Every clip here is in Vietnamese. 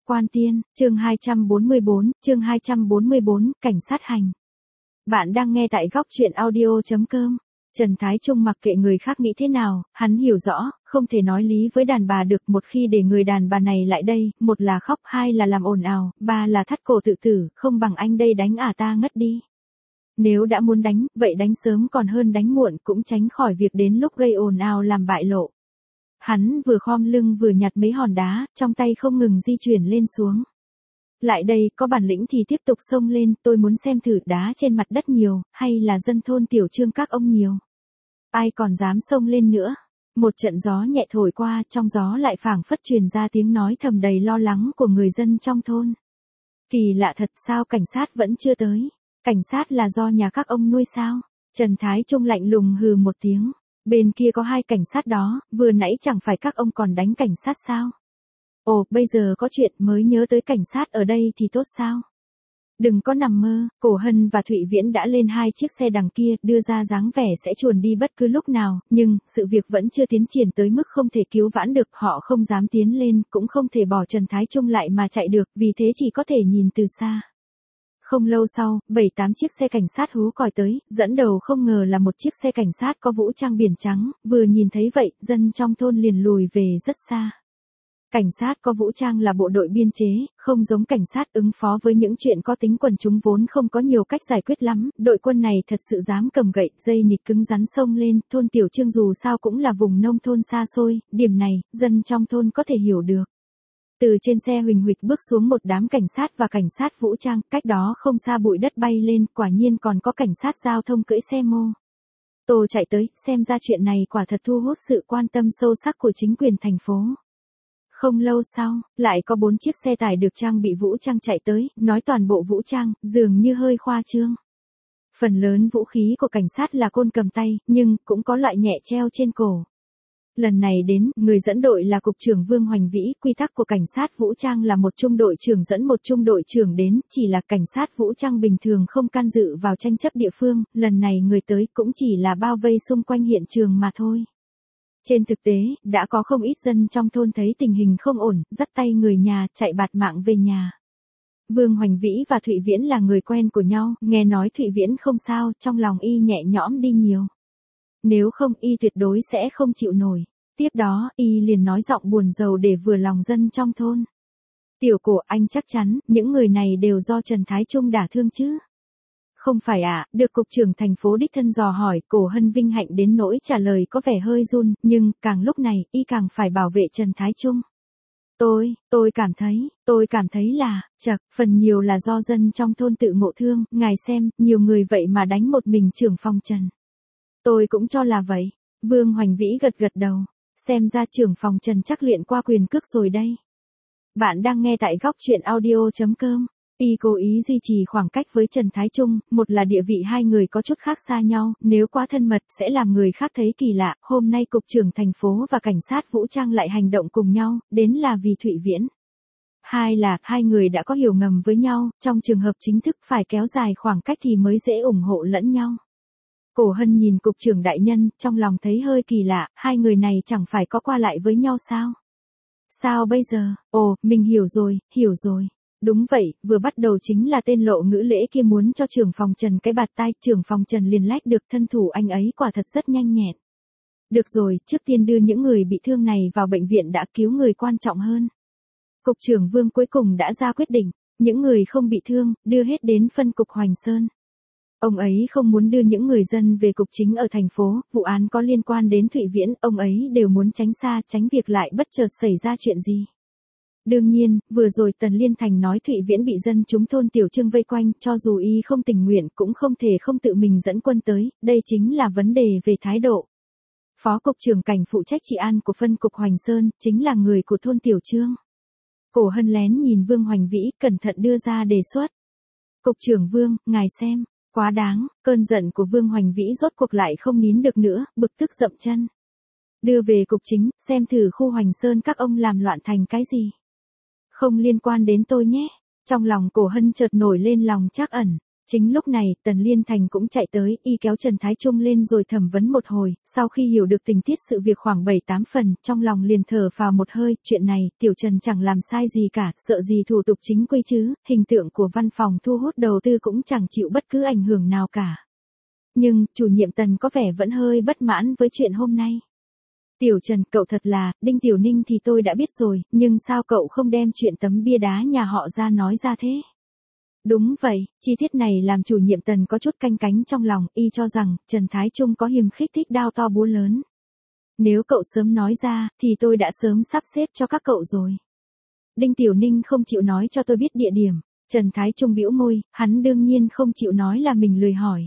Quan Tiên, chương 244, cảnh sát hành. Bạn đang nghe tại góc truyện audio.com. Trần Thái Trung mặc kệ người khác nghĩ thế nào, hắn hiểu rõ, không thể nói lý với đàn bà được, một khi để người đàn bà này lại đây, một là khóc, hai là làm ồn ào, ba là thắt cổ tự tử, không bằng anh đây đánh ta ngất đi. Nếu đã muốn đánh, vậy đánh sớm còn hơn đánh muộn, cũng tránh khỏi việc đến lúc gây ồn ào làm bại lộ. Hắn vừa khom lưng vừa nhặt mấy hòn đá, trong tay không ngừng di chuyển lên xuống. Lại đây, có bản lĩnh thì tiếp tục xông lên, tôi muốn xem thử đá trên mặt đất nhiều, hay là dân thôn Tiểu Trương các ông nhiều. Ai còn dám xông lên nữa. Một trận gió nhẹ thổi qua, trong gió lại phảng phất truyền ra tiếng nói thầm đầy lo lắng của người dân trong thôn. Kỳ lạ thật, sao cảnh sát vẫn chưa tới? Cảnh sát là do nhà các ông nuôi sao? Trần Thái Trung lạnh lùng hừ một tiếng. Bên kia có hai cảnh sát đó, vừa nãy chẳng phải các ông còn đánh cảnh sát sao? Ồ, bây giờ có chuyện mới nhớ tới cảnh sát ở đây thì tốt sao? Đừng có nằm mơ, Cổ Hân và Thụy Viễn đã lên hai chiếc xe đằng kia, đưa ra dáng vẻ sẽ chuồn đi bất cứ lúc nào, nhưng, sự việc vẫn chưa tiến triển tới mức không thể cứu vãn được, họ không dám tiến lên, cũng không thể bỏ Trần Thái Trung lại mà chạy được, vì thế chỉ có thể nhìn từ xa. Không lâu sau, 7-8 chiếc xe cảnh sát hú còi tới, dẫn đầu không ngờ là một chiếc xe cảnh sát có vũ trang biển trắng, vừa nhìn thấy vậy, dân trong thôn liền lùi về rất xa. Cảnh sát có vũ trang là bộ đội biên chế, không giống cảnh sát ứng phó với những chuyện có tính quần chúng vốn không có nhiều cách giải quyết lắm, đội quân này thật sự dám cầm gậy, dây nịt cứng rắn xông lên, thôn Tiểu Trương dù sao cũng là vùng nông thôn xa xôi, điểm này, dân trong thôn có thể hiểu được. Từ trên xe huỳnh huỵch bước xuống một đám cảnh sát và cảnh sát vũ trang, cách đó không xa bụi đất bay lên, quả nhiên còn có cảnh sát giao thông cưỡi xe mô tô chạy tới, xem ra chuyện này quả thật thu hút sự quan tâm sâu sắc của chính quyền thành phố. Không lâu sau, lại có 4 chiếc xe tải được trang bị vũ trang chạy tới, nói toàn bộ vũ trang, dường như hơi khoa trương. Phần lớn vũ khí của cảnh sát là côn cầm tay, nhưng cũng có loại nhẹ treo trên cổ. Lần này đến, người dẫn đội là Cục trưởng Vương Hoành Vĩ, quy tắc của cảnh sát vũ trang là một trung đội trưởng dẫn một trung đội trưởng đến, chỉ là cảnh sát vũ trang bình thường không can dự vào tranh chấp địa phương, lần này người tới cũng chỉ là bao vây xung quanh hiện trường mà thôi. Trên thực tế, đã có không ít dân trong thôn thấy tình hình không ổn, dắt tay người nhà, chạy bạt mạng về nhà. Vương Hoành Vĩ và Thụy Viễn là người quen của nhau, nghe nói Thụy Viễn không sao, trong lòng y nhẹ nhõm đi nhiều. Nếu không y tuyệt đối sẽ không chịu nổi. Tiếp đó, y liền nói giọng buồn rầu để vừa lòng dân trong thôn. Tiểu Cổ, anh chắc chắn, những người này đều do Trần Thái Trung đả thương chứ? Không phải ạ, được cục trưởng thành phố đích thân dò hỏi, Cổ Hân vinh hạnh đến nỗi trả lời có vẻ hơi run, nhưng, càng lúc này, y càng phải bảo vệ Trần Thái Trung. Tôi cảm thấy là, phần nhiều là do dân trong thôn tự ngộ thương, ngài xem, nhiều người vậy mà đánh một mình trưởng phòng Trần. Tôi cũng cho là vậy. Vương Hoành Vĩ gật đầu, xem ra trưởng phòng Trần chắc luyện qua quyền cước rồi đây. Bạn đang nghe tại góc truyện audio.com. Y cố ý duy trì khoảng cách với Trần Thái Trung, một là địa vị hai người có chút khác xa nhau, nếu quá thân mật sẽ làm người khác thấy kỳ lạ, hôm nay cục trưởng thành phố và cảnh sát vũ trang lại hành động cùng nhau, đến là vì Thụy Viễn. Hai là, hai người đã có hiểu ngầm với nhau, trong trường hợp chính thức phải kéo dài khoảng cách thì mới dễ ủng hộ lẫn nhau. Cổ Hân nhìn cục trưởng đại nhân, trong lòng thấy hơi kỳ lạ, hai người này chẳng phải có qua lại với nhau sao? Sao bây giờ? Ồ, mình hiểu rồi. Đúng vậy, vừa bắt đầu chính là tên lộ ngữ lễ kia muốn cho trưởng phòng Trần cái bạt tai, trưởng phòng Trần liền lách được, thân thủ anh ấy quả thật rất nhanh nhẹn. Được rồi, trước tiên đưa những người bị thương này vào bệnh viện đã cứu người quan trọng hơn. Cục trưởng Vương cuối cùng đã ra quyết định, những người không bị thương, đưa hết đến phân cục Hoành Sơn. Ông ấy không muốn đưa những người dân về cục chính ở thành phố, vụ án có liên quan đến Thụy Viễn, ông ấy đều muốn tránh xa, tránh việc lại bất chợt xảy ra chuyện gì. Đương nhiên, vừa rồi Tần Liên Thành nói Thụy Viễn bị dân chúng thôn Tiểu Trương vây quanh, cho dù y không tình nguyện cũng không thể không tự mình dẫn quân tới, đây chính là vấn đề về thái độ. Phó cục trưởng cảnh phụ trách trị an của phân cục Hoành Sơn, chính là người của thôn Tiểu Trương. Cổ Hân lén nhìn Vương Hoành Vĩ, cẩn thận đưa ra đề xuất. Cục trưởng Vương, ngài xem, quá đáng, cơn giận của Vương Hoành Vĩ rốt cuộc lại không nín được nữa, bực tức dậm chân. Đưa về cục chính, xem thử khu Hoành Sơn các ông làm loạn thành cái gì. Không liên quan đến tôi nhé. Trong lòng Cổ Hân chợt nổi lên lòng trắc ẩn. Chính lúc này, Tần Liên Thành cũng chạy tới, y kéo Trần Thái Trung lên rồi thẩm vấn một hồi, sau khi hiểu được tình tiết sự việc khoảng 7-8 phần, trong lòng liền thở phào một hơi, chuyện này, Tiểu Trần chẳng làm sai gì cả, sợ gì thủ tục chính quy chứ, hình tượng của văn phòng thu hút đầu tư cũng chẳng chịu bất cứ ảnh hưởng nào cả. Nhưng, chủ nhiệm Tần có vẻ vẫn hơi bất mãn với chuyện hôm nay. Tiểu Trần, cậu thật là, Đinh Tiểu Ninh thì tôi đã biết rồi, nhưng sao cậu không đem chuyện tấm bia đá nhà họ ra nói ra thế? Đúng vậy, chi tiết này làm chủ nhiệm Tần có chút canh cánh trong lòng, y cho rằng, Trần Thái Trung có hiềm khích thích đao to búa lớn. Nếu cậu sớm nói ra, thì tôi đã sớm sắp xếp cho các cậu rồi. Đinh Tiểu Ninh không chịu nói cho tôi biết địa điểm. Trần Thái Trung bĩu môi, hắn đương nhiên không chịu nói là mình lười hỏi.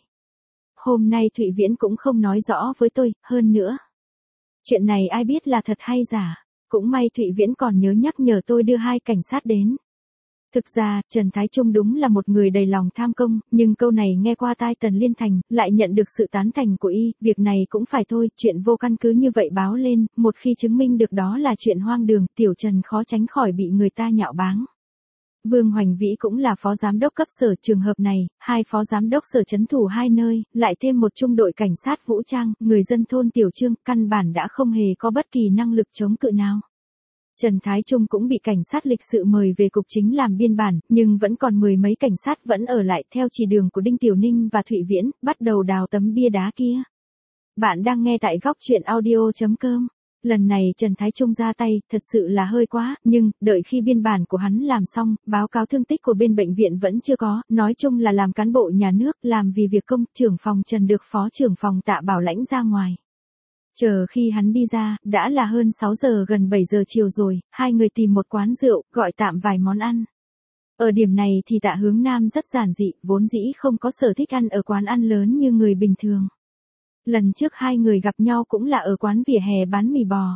Hôm nay Thụy Viễn cũng không nói rõ với tôi, hơn nữa. Chuyện này ai biết là thật hay giả. Cũng may Thụy Viễn còn nhớ nhắc nhở tôi đưa 2 cảnh sát đến. Thực ra, Trần Thái Trung đúng là một người đầy lòng tham công, nhưng câu này nghe qua tai Tần Liên Thành, lại nhận được sự tán thành của y, việc này cũng phải thôi, chuyện vô căn cứ như vậy báo lên, một khi chứng minh được đó là chuyện hoang đường, Tiểu Trần khó tránh khỏi bị người ta nhạo báng. Vương Hoành Vĩ cũng là phó giám đốc cấp sở, trường hợp này, 2 phó giám đốc sở trấn thủ 2 nơi, lại thêm một trung đội cảnh sát vũ trang, người dân thôn Tiểu Trương, căn bản đã không hề có bất kỳ năng lực chống cự nào. Trần Thái Trung cũng bị cảnh sát lịch sự mời về cục chính làm biên bản, nhưng vẫn còn 10 mấy cảnh sát vẫn ở lại theo chỉ đường của Đinh Tiểu Ninh và Thụy Viễn, bắt đầu đào tấm bia đá kia. Bạn đang nghe tại góc truyện audio.com. Lần này Trần Thái Trung ra tay, thật sự là hơi quá, nhưng, đợi khi biên bản của hắn làm xong, báo cáo thương tích của bên bệnh viện vẫn chưa có, nói chung là làm cán bộ nhà nước, làm vì việc công, trưởng phòng Trần được phó trưởng phòng Tạ Bảo lãnh ra ngoài. Chờ khi hắn đi ra, đã là hơn 6 giờ gần 7 giờ chiều rồi, 2 người tìm một quán rượu, gọi tạm vài món ăn. Ở điểm này thì Tạ Hướng Nam rất giản dị, vốn dĩ không có sở thích ăn ở quán ăn lớn như người bình thường. Lần trước 2 người gặp nhau cũng là ở quán vỉa hè bán mì bò.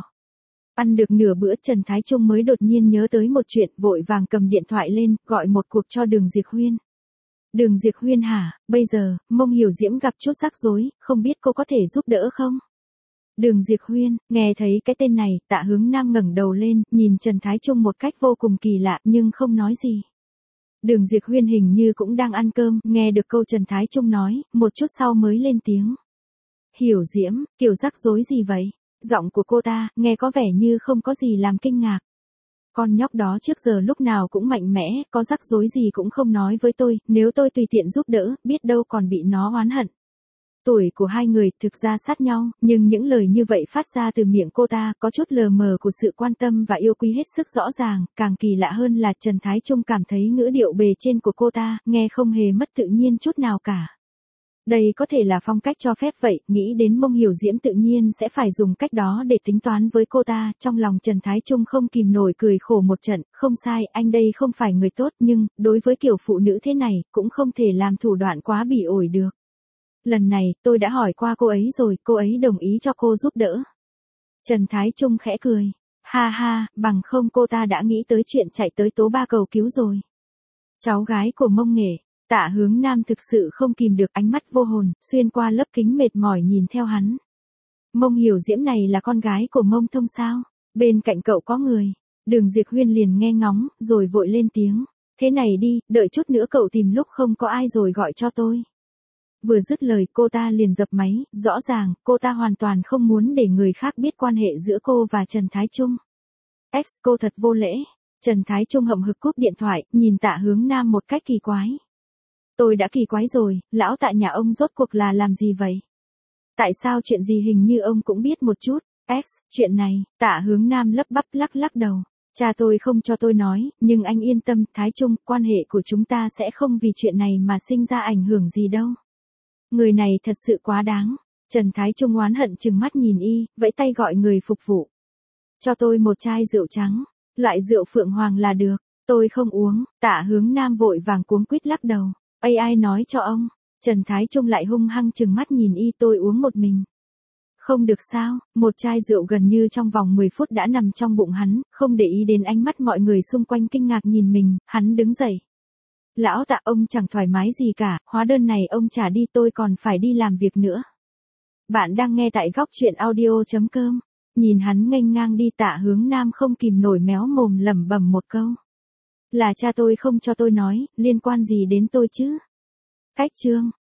Ăn được nửa bữa Trần Thái Trung mới đột nhiên nhớ tới một chuyện, vội vàng cầm điện thoại lên, gọi một cuộc cho Đường Diệp Huyên. Đường Diệp Huyên hả, bây giờ, Mông Hiểu Diễm gặp chút rắc rối, không biết cô có thể giúp đỡ không? Đường Diệp Huyên, nghe thấy cái tên này, Tạ Hướng Nam ngẩng đầu lên, nhìn Trần Thái Trung một cách vô cùng kỳ lạ, nhưng không nói gì. Đường Diệp Huyên hình như cũng đang ăn cơm, nghe được câu Trần Thái Trung nói, một chút sau mới lên tiếng. Hiểu Diễm, kiểu rắc rối gì vậy? Giọng của cô ta, nghe có vẻ như không có gì làm kinh ngạc. Con nhóc đó trước giờ lúc nào cũng mạnh mẽ, có rắc rối gì cũng không nói với tôi, nếu tôi tùy tiện giúp đỡ, biết đâu còn bị nó oán hận. Tuổi của 2 người thực ra sát nhau, nhưng những lời như vậy phát ra từ miệng cô ta có chút lờ mờ của sự quan tâm và yêu quý hết sức rõ ràng, càng kỳ lạ hơn là Trần Thái Trung cảm thấy ngữ điệu bề trên của cô ta, nghe không hề mất tự nhiên chút nào cả. Đây có thể là phong cách cho phép vậy, nghĩ đến Mông Hiểu Diễm tự nhiên sẽ phải dùng cách đó để tính toán với cô ta, trong lòng Trần Thái Trung không kìm nổi cười khổ một trận, không sai, anh đây không phải người tốt nhưng, đối với kiểu phụ nữ thế này, cũng không thể làm thủ đoạn quá bỉ ổi được. Lần này, tôi đã hỏi qua cô ấy rồi, cô ấy đồng ý cho cô giúp đỡ. Trần Thái Trung khẽ cười. Ha ha, bằng không cô ta đã nghĩ tới chuyện chạy tới Tố Ba cầu cứu rồi. Cháu gái của Mông Nghệ, Tạ Hướng Nam thực sự không kìm được ánh mắt vô hồn, xuyên qua lớp kính mệt mỏi nhìn theo hắn. Mông Hiểu Diễm này là con gái của Mông Thông sao? Bên cạnh cậu có người. Đường Diệp Huyên liền nghe ngóng, rồi vội lên tiếng. Thế này đi, đợi chút nữa cậu tìm lúc không có ai rồi gọi cho tôi. Vừa dứt lời cô ta liền dập máy, rõ ràng, cô ta hoàn toàn không muốn để người khác biết quan hệ giữa cô và Trần Thái Trung. Cô thật vô lễ. Trần Thái Trung hậm hực cúp điện thoại, nhìn Tạ Hướng Nam một cách kỳ quái. Tôi đã kỳ quái rồi, lão Tạ nhà ông rốt cuộc là làm gì vậy? Tại sao chuyện gì hình như ông cũng biết một chút? Chuyện này, Tạ Hướng Nam lắp bắp lắc đầu. Cha tôi không cho tôi nói, nhưng anh yên tâm, Thái Trung, quan hệ của chúng ta sẽ không vì chuyện này mà sinh ra ảnh hưởng gì đâu. Người này thật sự quá đáng. Trần Thái Trung oán hận trừng mắt nhìn y, vẫy tay gọi người phục vụ. Cho tôi một chai rượu trắng, loại rượu Phượng Hoàng là được, tôi không uống. Tạ Hướng Nam vội vàng cuống quýt lắc đầu. Ai nói cho ông? Trần Thái Trung lại hung hăng trừng mắt nhìn y, tôi uống một mình. Không được sao, một chai rượu gần như trong vòng 10 phút đã nằm trong bụng hắn, không để ý đến ánh mắt mọi người xung quanh kinh ngạc nhìn mình, hắn đứng dậy. Lão Tạ, ông chẳng thoải mái gì cả, hóa đơn này ông trả đi, tôi còn phải đi làm việc nữa. Bạn đang nghe tại góc truyện audio.com. Nhìn hắn nghênh ngang đi, Tạ Hướng Nam không kìm nổi méo mồm lẩm bẩm một câu. Là cha tôi không cho tôi nói, liên quan gì đến tôi chứ? Cách chương